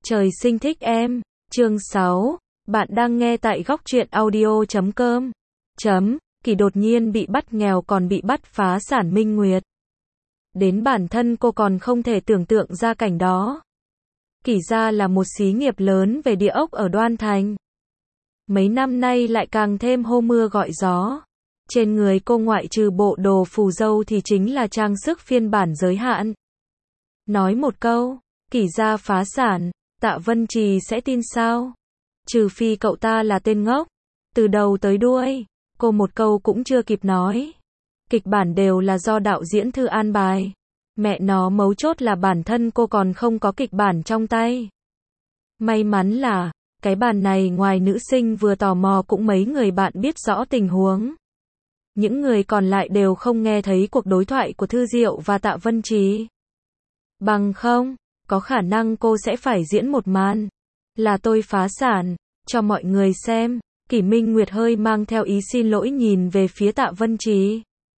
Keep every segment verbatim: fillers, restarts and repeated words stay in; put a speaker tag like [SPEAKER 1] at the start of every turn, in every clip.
[SPEAKER 1] Trời sinh thích em. Chương sáu. Bạn đang nghe tại góc truyện audio chấm com. Chấm. Kỳ đột nhiên bị bắt nghèo còn bị bắt phá sản Minh Nguyệt. Đến bản thân cô còn không thể tưởng tượng ra cảnh đó. Kỳ gia là một xí nghiệp lớn về địa ốc ở Đoan Thành. Mấy năm nay lại càng thêm hô mưa gọi gió. Trên người cô ngoại trừ bộ đồ phù dâu thì chính là trang sức phiên bản giới hạn. Nói một câu, Kỳ gia phá sản, Tạ Vân Trì sẽ tin sao? Trừ phi cậu ta là tên ngốc. Từ đầu tới đuôi, cô một câu cũng chưa kịp nói. Kịch bản đều là do đạo diễn Thư an bài. Mẹ nó, mấu chốt là bản thân cô còn không có kịch bản trong tay. May mắn là, cái bản này ngoài nữ sinh vừa tò mò cũng mấy người bạn biết rõ tình huống. Những người còn lại đều không nghe thấy cuộc đối thoại của Thư Diệu và Tạ Vân Trì. Bằng không, có khả năng cô sẽ phải diễn một màn là tôi phá sản, cho mọi người xem. Kỷ Minh Nguyệt hơi mang theo ý xin lỗi nhìn về phía Tạ Vân Trì.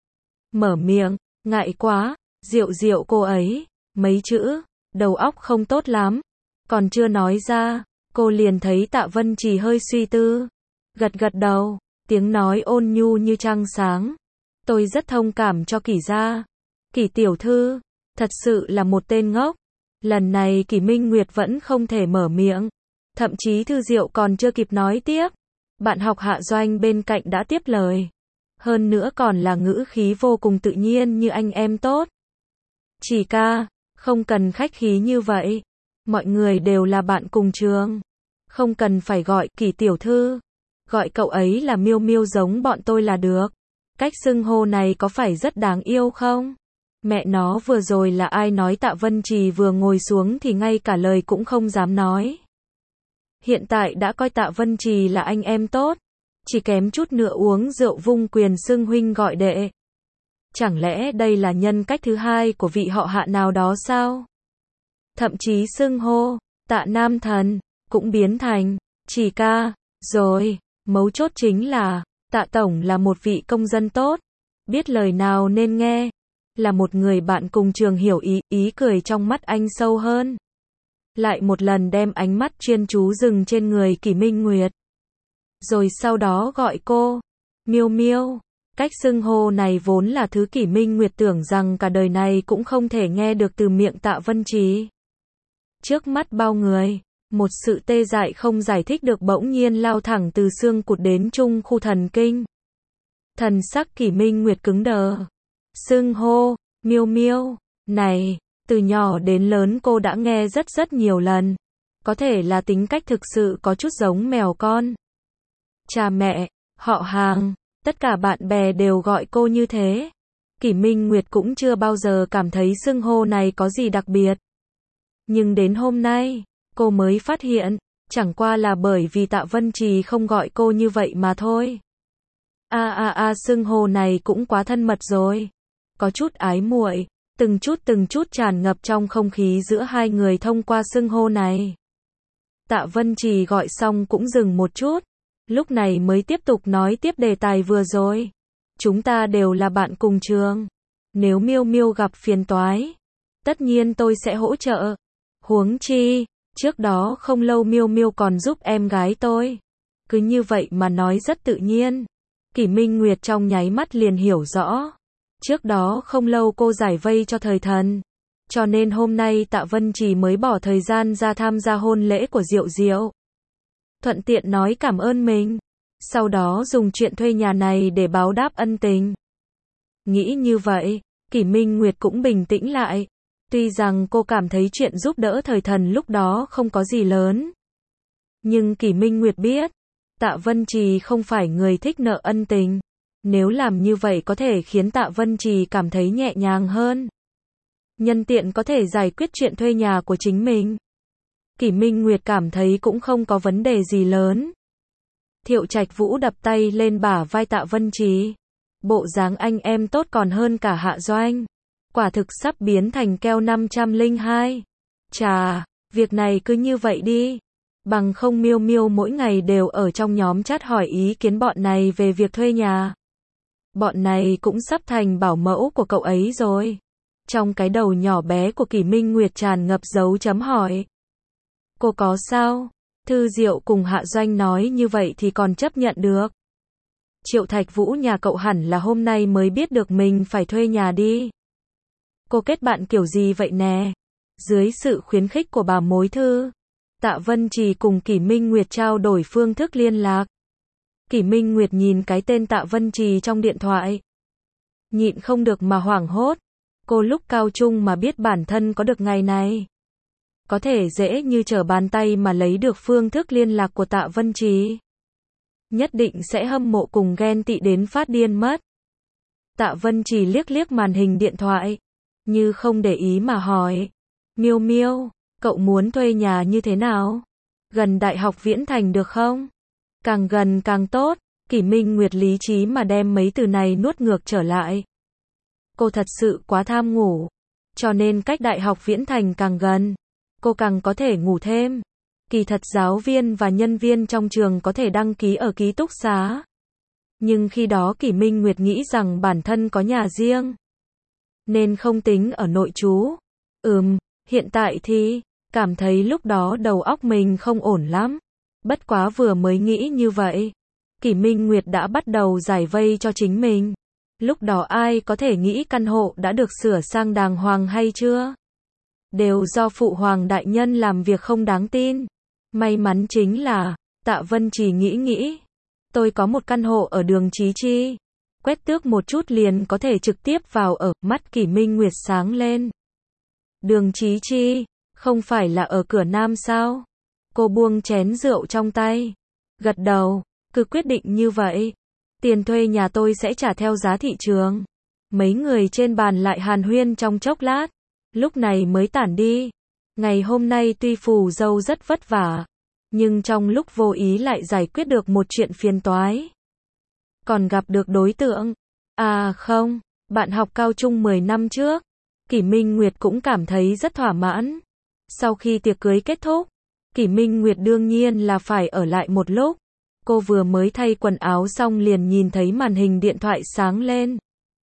[SPEAKER 1] Mở miệng, ngại quá, Diệu Diệu cô ấy, mấy chữ, đầu óc không tốt lắm. Còn chưa nói ra, cô liền thấy Tạ Vân Trì hơi suy tư. Gật gật đầu, tiếng nói ôn nhu như trăng sáng. Tôi rất thông cảm cho Kỷ gia. Kỷ tiểu thư, thật sự là một tên ngốc. Lần này Kỷ Minh Nguyệt vẫn không thể mở miệng. Thậm chí Thư Diệu còn chưa kịp nói tiếp. Bạn học Hạ Doanh bên cạnh đã tiếp lời. Hơn nữa còn là ngữ khí vô cùng tự nhiên như anh em tốt. Chỉ ca, không cần khách khí như vậy. Mọi người đều là bạn cùng trường. Không cần phải gọi Kỷ tiểu thư. Gọi cậu ấy là Miêu Miêu giống bọn tôi là được. Cách xưng hô này có phải rất đáng yêu không? Mẹ nó, vừa rồi là ai nói? Tạ Vân Trì vừa ngồi xuống thì ngay cả lời cũng không dám nói. Hiện tại đã coi Tạ Vân Trì là anh em tốt. Chỉ kém chút nữa uống rượu vung quyền xưng huynh gọi đệ. Chẳng lẽ đây là nhân cách thứ hai của vị họ Hạ nào đó sao? Thậm chí xưng hô Tạ Nam Thần cũng biến thành Trì ca. Rồi, mấu chốt chính là Tạ Tổng là một vị công dân tốt, biết lời nào nên nghe, là một người bạn cùng trường hiểu ý. Ý cười trong mắt anh sâu hơn. Lại một lần đem ánh mắt chuyên chú dừng trên người Kỷ Minh Nguyệt. Rồi sau đó gọi cô Miêu Miêu. Cách xưng hô này vốn là thứ Kỷ Minh Nguyệt tưởng rằng cả đời này cũng không thể nghe được từ miệng Tạ Vân Trì. Trước mắt bao người, một sự tê dại không giải thích được bỗng nhiên lao thẳng từ xương cụt đến trung khu thần kinh. Thần sắc Kỷ Minh Nguyệt cứng đờ. Xưng hô Miêu Miêu này, từ nhỏ đến lớn cô đã nghe rất rất nhiều lần. Có thể là tính cách thực sự có chút giống mèo con. Cha mẹ, họ hàng, tất cả bạn bè đều gọi cô như thế. Kỷ Minh Nguyệt cũng chưa bao giờ cảm thấy xưng hô này có gì đặc biệt. Nhưng đến hôm nay, cô mới phát hiện, chẳng qua là bởi vì Tạ Vân Trì không gọi cô như vậy mà thôi. A a a, xưng hô này cũng quá thân mật rồi. Có chút ái muội, từng chút từng chút tràn ngập trong không khí giữa hai người thông qua xưng hô này. Tạ Vân Trì gọi xong cũng dừng một chút, lúc này mới tiếp tục nói tiếp đề tài vừa rồi. Chúng ta đều là bạn cùng trường. Nếu Miêu Miêu gặp phiền toái, tất nhiên tôi sẽ hỗ trợ. Huống chi, trước đó không lâu Miêu Miêu còn giúp em gái tôi. Cứ như vậy mà nói rất tự nhiên. Kỷ Minh Nguyệt trong nháy mắt liền hiểu rõ. Trước đó không lâu cô giải vây cho Thời Thần. Cho nên hôm nay Tạ Vân Trì mới bỏ thời gian ra tham gia hôn lễ của Diệu Diệu. Thuận tiện nói cảm ơn mình. Sau đó dùng chuyện thuê nhà này để báo đáp ân tình. Nghĩ như vậy, Kỷ Minh Nguyệt cũng bình tĩnh lại. Tuy rằng cô cảm thấy chuyện giúp đỡ Thời Thần lúc đó không có gì lớn. Nhưng Kỷ Minh Nguyệt biết, Tạ Vân Trì không phải người thích nợ ân tình. Nếu làm như vậy có thể khiến Tạ Vân Trì cảm thấy nhẹ nhàng hơn. Nhân tiện có thể giải quyết chuyện thuê nhà của chính mình. Kỷ Minh Nguyệt cảm thấy cũng không có vấn đề gì lớn. Thiệu Trạch Vũ đập tay lên bả vai Tạ Vân Trì. Bộ dáng anh em tốt còn hơn cả Hạ Doanh. Quả thực sắp biến thành keo năm trăm lẻ hai. Chà, việc này cứ như vậy đi. Bằng không Miêu Miêu mỗi ngày đều ở trong nhóm chat hỏi ý kiến bọn này về việc thuê nhà. Bọn này cũng sắp thành bảo mẫu của cậu ấy rồi. Trong cái đầu nhỏ bé của Kỷ Minh Nguyệt tràn ngập dấu chấm hỏi. Cô có sao? Thư Diệu cùng Hạ Doanh nói như vậy thì còn chấp nhận được. Triệu Thạch Vũ nhà cậu hẳn là hôm nay mới biết được mình phải thuê nhà đi. Cô kết bạn kiểu gì vậy nè? Dưới sự khuyến khích của bà mối thư, Tạ Vân Trì cùng Kỷ Minh Nguyệt trao đổi phương thức liên lạc. Kỷ Minh Nguyệt nhìn cái tên Tạ Vân Trì trong điện thoại, nhịn không được mà hoảng hốt. Cô lúc cao trung mà biết bản thân có được ngày này. Có thể dễ như trở bàn tay mà lấy được phương thức liên lạc của Tạ Vân Trì. Nhất định sẽ hâm mộ cùng ghen tị đến phát điên mất. Tạ Vân Trì liếc liếc màn hình điện thoại, như không để ý mà hỏi. Miêu Miêu, cậu muốn thuê nhà như thế nào? Gần Đại học Viễn Thành được không? Càng gần càng tốt. Kỷ Minh Nguyệt lý trí mà đem mấy từ này nuốt ngược trở lại. Cô thật sự quá tham ngủ. Cho nên cách Đại học Viễn Thành càng gần, cô càng có thể ngủ thêm. Kỳ thật giáo viên và nhân viên trong trường có thể đăng ký ở ký túc xá. Nhưng khi đó Kỷ Minh Nguyệt nghĩ rằng bản thân có nhà riêng, nên không tính ở nội trú. Ừm, hiện tại thì, cảm thấy lúc đó đầu óc mình không ổn lắm. Bất quá vừa mới nghĩ như vậy, Kỷ Minh Nguyệt đã bắt đầu giải vây cho chính mình. Lúc đó ai có thể nghĩ căn hộ đã được sửa sang đàng hoàng hay chưa? Đều do phụ hoàng đại nhân làm việc không đáng tin. May mắn chính là, Tạ Vân Trì nghĩ nghĩ. Tôi có một căn hộ ở đường Chí Chi. Quét tước một chút liền có thể trực tiếp vào ở, mắt Kỷ Minh Nguyệt sáng lên. Đường Chí Chi, không phải là ở cửa Nam sao? Cô buông chén rượu trong tay. Gật đầu, cứ quyết định như vậy. Tiền thuê nhà tôi sẽ trả theo giá thị trường. Mấy người trên bàn lại hàn huyên trong chốc lát. Lúc này mới tản đi. Ngày hôm nay tuy phù dâu rất vất vả, nhưng trong lúc vô ý lại giải quyết được một chuyện phiền toái. Còn gặp được đối tượng. À không, bạn học cao trung mười năm trước. Kỷ Minh Nguyệt cũng cảm thấy rất thỏa mãn. Sau khi tiệc cưới kết thúc, Kỷ Minh Nguyệt đương nhiên là phải ở lại một lúc. Cô vừa mới thay quần áo xong liền nhìn thấy màn hình điện thoại sáng lên.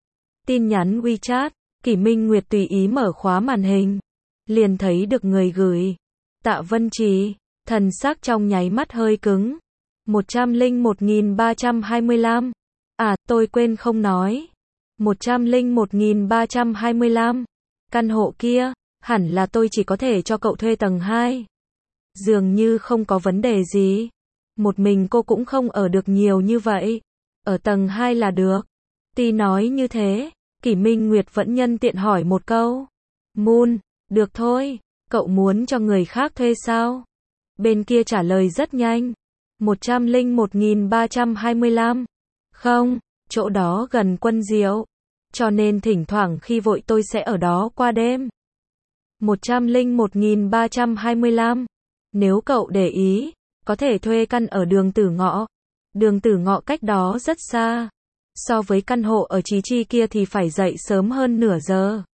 [SPEAKER 1] Tin nhắn WeChat, Kỷ Minh Nguyệt tùy ý mở khóa màn hình. Liền thấy được người gửi. Tạ Vân Trì, thần sắc trong nháy mắt hơi cứng. một trăm lẻ một nghìn ba trăm hai mươi lăm. À, tôi quên không nói. một trăm lẻ một nghìn ba trăm hai mươi lăm. Căn hộ kia, hẳn là tôi chỉ có thể cho cậu thuê tầng hai. Dường như không có vấn đề gì. Một mình cô cũng không ở được nhiều như vậy. Ở tầng hai là được. Tuy nói như thế, Kỷ Minh Nguyệt vẫn nhân tiện hỏi một câu. Moon, được thôi, cậu muốn cho người khác thuê sao? Bên kia trả lời rất nhanh. một trăm lẻ một nghìn ba trăm hai mươi lăm. Không, chỗ đó gần Quân Diệu. Cho nên thỉnh thoảng khi vội tôi sẽ ở đó qua đêm. một trăm lẻ một nghìn ba trăm hai mươi lăm. Nếu cậu để ý, có thể thuê căn ở đường Tử Ngọ. Đường Tử Ngọ cách đó rất xa. So với căn hộ ở Chí Chi kia thì phải dậy sớm hơn nửa giờ.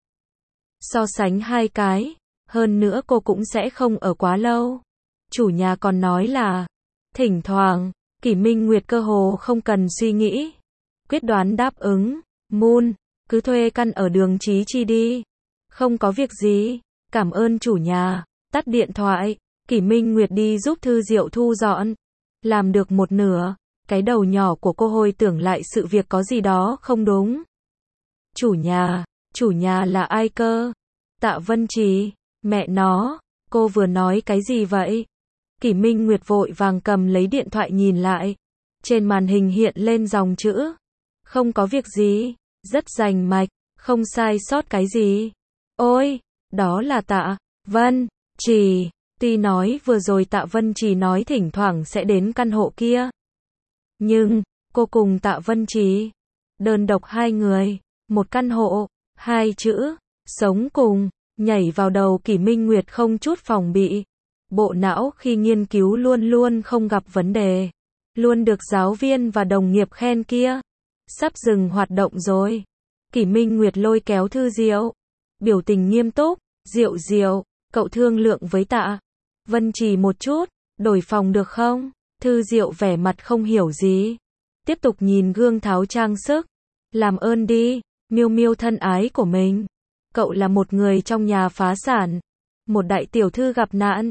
[SPEAKER 1] So sánh hai cái, hơn nữa cô cũng sẽ không ở quá lâu. Chủ nhà còn nói là, thỉnh thoảng, Kỷ Minh Nguyệt cơ hồ không cần suy nghĩ. Quyết đoán đáp ứng, Moon, cứ thuê căn ở đường Chí Chi đi. Không có việc gì, cảm ơn chủ nhà. Tắt điện thoại, Kỷ Minh Nguyệt đi giúp Thư Diệu thu dọn. Làm được một nửa, cái đầu nhỏ của cô hồi tưởng lại sự việc có gì đó không đúng. Chủ nhà, chủ nhà là ai cơ? Tạ Vân Trì, mẹ nó, cô vừa nói cái gì vậy? Kỷ Minh Nguyệt vội vàng cầm lấy điện thoại nhìn lại. Trên màn hình hiện lên dòng chữ. Không có việc gì, rất rành mạch, không sai sót cái gì. Ôi, đó là Tạ Vân Trì. Tuy nói vừa rồi Tạ Vân Trì nói thỉnh thoảng sẽ đến căn hộ kia. Nhưng, cô cùng Tạ Vân Trì, đơn độc hai người, một căn hộ, hai chữ, sống cùng, nhảy vào đầu Kỷ Minh Nguyệt không chút phòng bị. Bộ não khi nghiên cứu luôn luôn không gặp vấn đề. Luôn được giáo viên và đồng nghiệp khen kia. Sắp dừng hoạt động rồi. Kỷ Minh Nguyệt lôi kéo Thư Diệu. Biểu tình nghiêm túc. Diệu Diệu, cậu thương lượng với Tạ Vân Trì một chút, đổi phòng được không? Thư Diệu vẻ mặt không hiểu gì. Tiếp tục nhìn gương tháo trang sức. Làm ơn đi, Miêu Miêu thân ái của mình. Cậu là một người trong nhà phá sản. Một đại tiểu thư gặp nạn.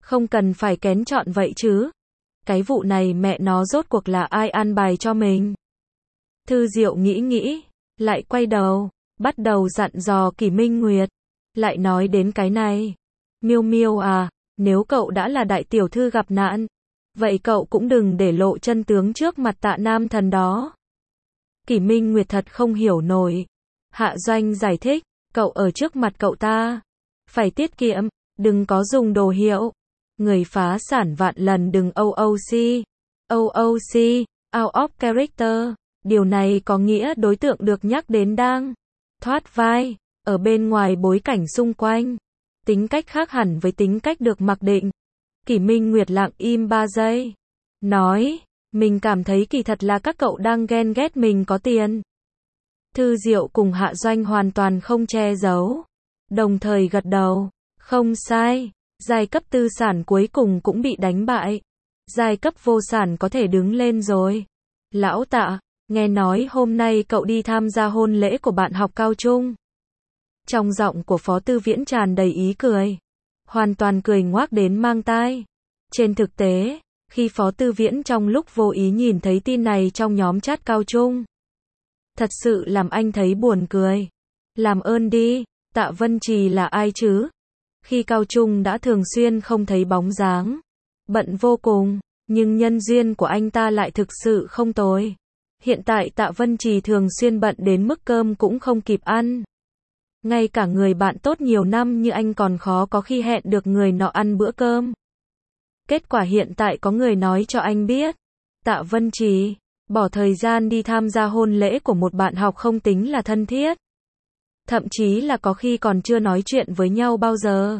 [SPEAKER 1] Không cần phải kén chọn vậy chứ. Cái vụ này mẹ nó rốt cuộc là ai an bài cho mình? Thư Diệu nghĩ nghĩ, lại quay đầu, bắt đầu dặn dò Kỷ Minh Nguyệt. Lại nói đến cái này. Miêu Miêu à, nếu cậu đã là đại tiểu thư gặp nạn, vậy cậu cũng đừng để lộ chân tướng trước mặt Tạ nam thần đó. Kỷ Minh Nguyệt thật không hiểu nổi. Hạ Doanh giải thích, cậu ở trước mặt cậu ta, phải tiết kiệm, đừng có dùng đồ hiệu. Người phá sản vạn lần đừng o o xê. o o xê, out of character. Điều này có nghĩa đối tượng được nhắc đến đang thoát vai, ở bên ngoài bối cảnh xung quanh. Tính cách khác hẳn với tính cách được mặc định. Kỷ Minh Nguyệt lặng im ba giây. Nói, mình cảm thấy kỳ thật là các cậu đang ghen ghét mình có tiền. Thư Diệu cùng Hạ Doanh hoàn toàn không che giấu. Đồng thời gật đầu. Không sai. Giai cấp tư sản cuối cùng cũng bị đánh bại. Giai cấp vô sản có thể đứng lên rồi. Lão Tạ, nghe nói hôm nay cậu đi tham gia hôn lễ của bạn học cao trung. Trong giọng của Phó Tư Viễn tràn đầy ý cười. Hoàn toàn cười ngoác đến mang tai. Trên thực tế, khi Phó Tư Viễn trong lúc vô ý nhìn thấy tin này trong nhóm chat cao trung, thật sự làm anh thấy buồn cười. Làm ơn đi, Tạ Vân Trì là ai chứ? Khi cao trung đã thường xuyên không thấy bóng dáng. Bận vô cùng, nhưng nhân duyên của anh ta lại thực sự không tồi. Hiện tại Tạ Vân Trì thường xuyên bận đến mức cơm cũng không kịp ăn. Ngay cả người bạn tốt nhiều năm như anh còn khó có khi hẹn được người nọ ăn bữa cơm. Kết quả hiện tại có người nói cho anh biết, Tạ Vân Trì bỏ thời gian đi tham gia hôn lễ của một bạn học không tính là thân thiết. Thậm chí là có khi còn chưa nói chuyện với nhau bao giờ.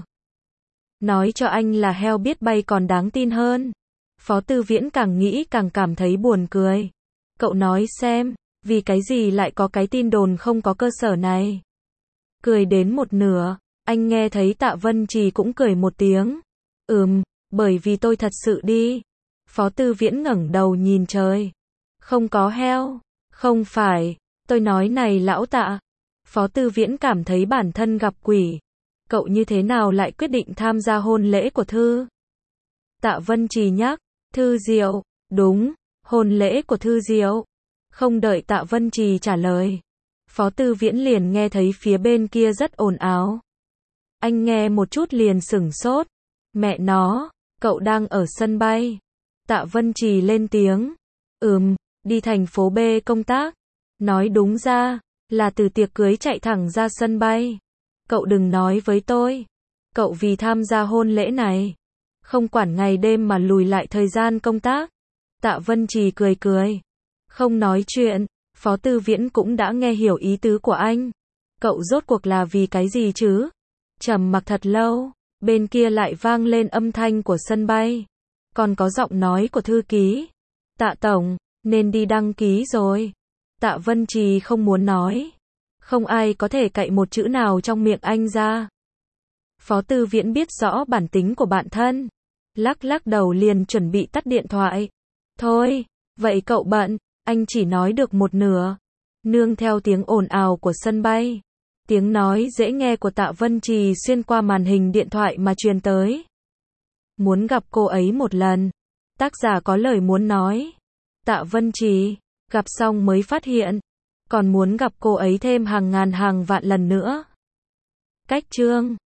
[SPEAKER 1] Nói cho anh là heo biết bay còn đáng tin hơn. Phó Tư Viễn càng nghĩ càng cảm thấy buồn cười. Cậu nói xem, vì cái gì lại có cái tin đồn không có cơ sở này? Cười đến một nửa, anh nghe thấy Tạ Vân Trì cũng cười một tiếng. Ừm, bởi vì tôi thật sự đi. Phó Tư Viễn ngẩng đầu nhìn trời. Không có heo. Không phải, tôi nói này lão Tạ. Phó Tư Viễn cảm thấy bản thân gặp quỷ. Cậu như thế nào lại quyết định tham gia hôn lễ của Thư? Tạ Vân Trì nhắc, Thư Diệu, đúng, hôn lễ của Thư Diệu. Không đợi Tạ Vân Trì trả lời, Phó Tư Viễn liền nghe thấy phía bên kia rất ồn ào. Anh nghe một chút liền sửng sốt. Mẹ nó, cậu đang ở sân bay. Tạ Vân Trì lên tiếng. Ừm, đi thành phố B công tác. Nói đúng ra, là từ tiệc cưới chạy thẳng ra sân bay. Cậu đừng nói với tôi. Cậu vì tham gia hôn lễ này, không quản ngày đêm mà lùi lại thời gian công tác. Tạ Vân Trì cười cười. Không nói chuyện, Phó Tư Viễn cũng đã nghe hiểu ý tứ của anh. Cậu rốt cuộc là vì cái gì chứ? Trầm mặc thật lâu, bên kia lại vang lên âm thanh của sân bay. Còn có giọng nói của thư ký. Tạ Tổng, nên đi đăng ký rồi. Tạ Vân Trì không muốn nói. Không ai có thể cậy một chữ nào trong miệng anh ra. Phó Tư Viễn biết rõ bản tính của bản thân. Lắc lắc đầu liền chuẩn bị tắt điện thoại. Thôi, vậy cậu bận, anh chỉ nói được một nửa. Nương theo tiếng ồn ào của sân bay. Tiếng nói dễ nghe của Tạ Vân Trì xuyên qua màn hình điện thoại mà truyền tới. Muốn gặp cô ấy một lần. Tác giả có lời muốn nói. Tạ Vân Trì, gặp xong mới phát hiện. Còn muốn gặp cô ấy thêm hàng ngàn hàng vạn lần nữa. Cách chương